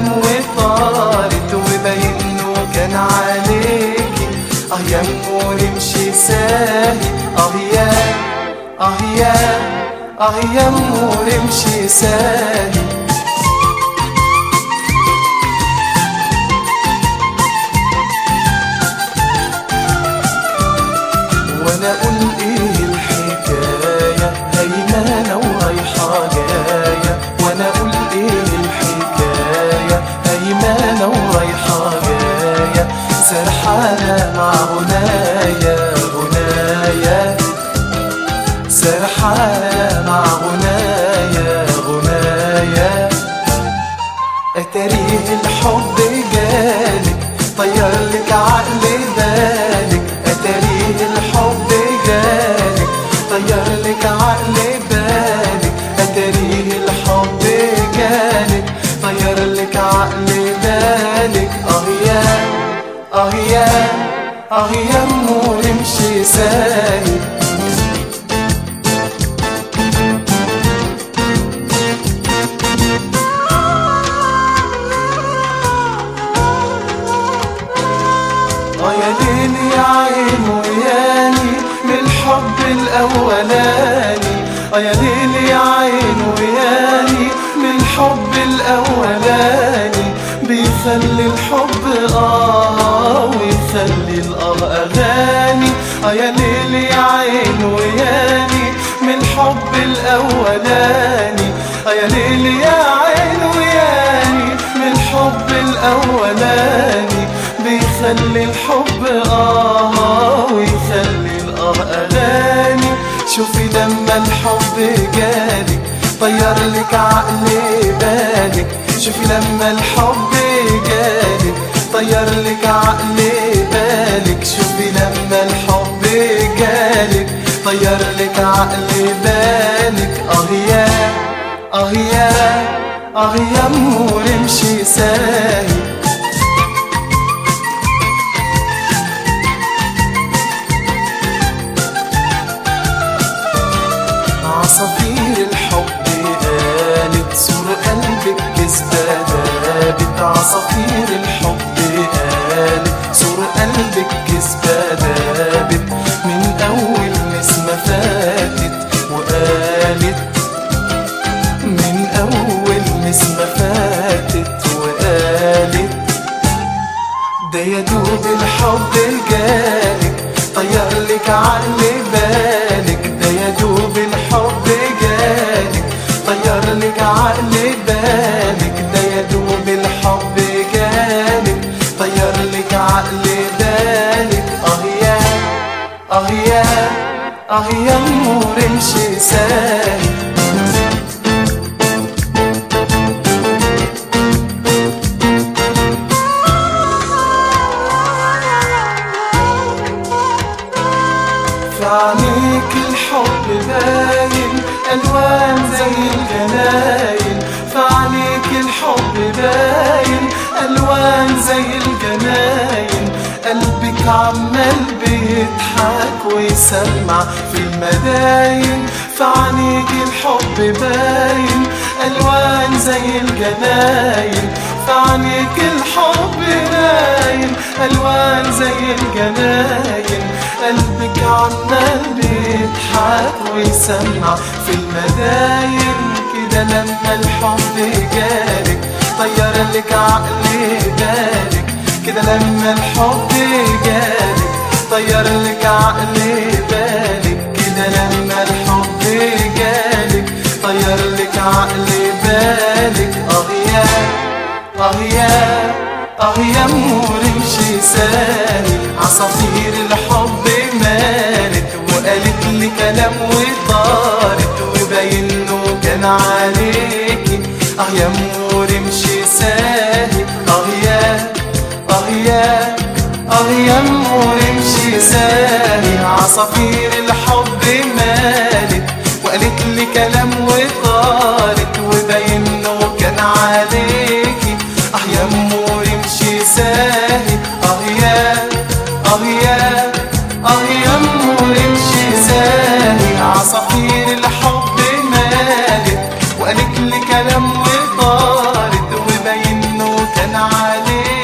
كلام وطارت وبينه كان عليكي. يا أمو نمشي ساهي يا أمو نمشي ساهي. وانا اقول ايه الحكاية هيمانة ورايحة جاية، وانا اقول ايه الحكاية هيمانة ورايحة جاية، سرحانة مع غنايا سرحانة مع غنايا. اتاريه الحب جالك طير لك عقل بالك، اتاريه الحب جالك طير لك عقل بالك، اتاريه الحب جالك طير لك عقل بالك. يا أمو نمشي ساهي. يا ليل يا عين وياني من الحب الأولاني، يا ليل يا عين وياني من الحب الأولاني، بيخلي الحب ويخلي أغاني. يا ليل يا عين وياني من الحب الأولاني، يا ليل يا عين وياني من الحب الأولاني، بيخلي الحب ويخلي الأغاني. شوفي لما الحب جالك طير لك عقل بالك، شوفي لما الحب جالك طير لك عقل بالك، شوفي لما الحب جالك طير لك عقل بالك. يا أمو نمشي ساهي. عصافير الحب قالت سور قلبك كذبة دابت، عصافير الحب قالت سور قلبك كذبة دابت، من أول نسمة فاتت وقالت، من أول نسمة فاتت وقالت، ده يدوب الحب جالك طير لك عقل بالك، ده يدوب الحب جالك طير لك عقل بالك، ده يدوب الحب جالك طير لك عقل بالك. يا أمو نمشي ساهي. في عينيك الحب باين ألوان زي الجناين، في عينيك الحب باين ألوان زي الجناين، قلبك عمال بيضحك ويسمع في المداين، في عينيك الحب باين ألوان زي الجناين، في عينيك الحب باين ألوان زي الجناين، قلبك عمال بيضحك ويسمع في المداين. كده لما الحب جالك طير لك عقل بالك، كده لما الحب جالك طير لك عقل بالك، كده لما الحب جالك طير لك عقل بالك. يا أمو نمشي ساهي. عصافير الحب مالت وقالت لي كلام وطارت وباينه كان عليكي. يا أمو نمشي ساهي. يا أمو نمشي ساهي. عصافير الحب مالت وقالت لي كلام وطارت وباينه كان عليكي. يا أمو نمشي ساهي. يا أمو نمشي ساهي. عصافير الحب مالت وقالت لي كلام وطارت وباينه كان عليه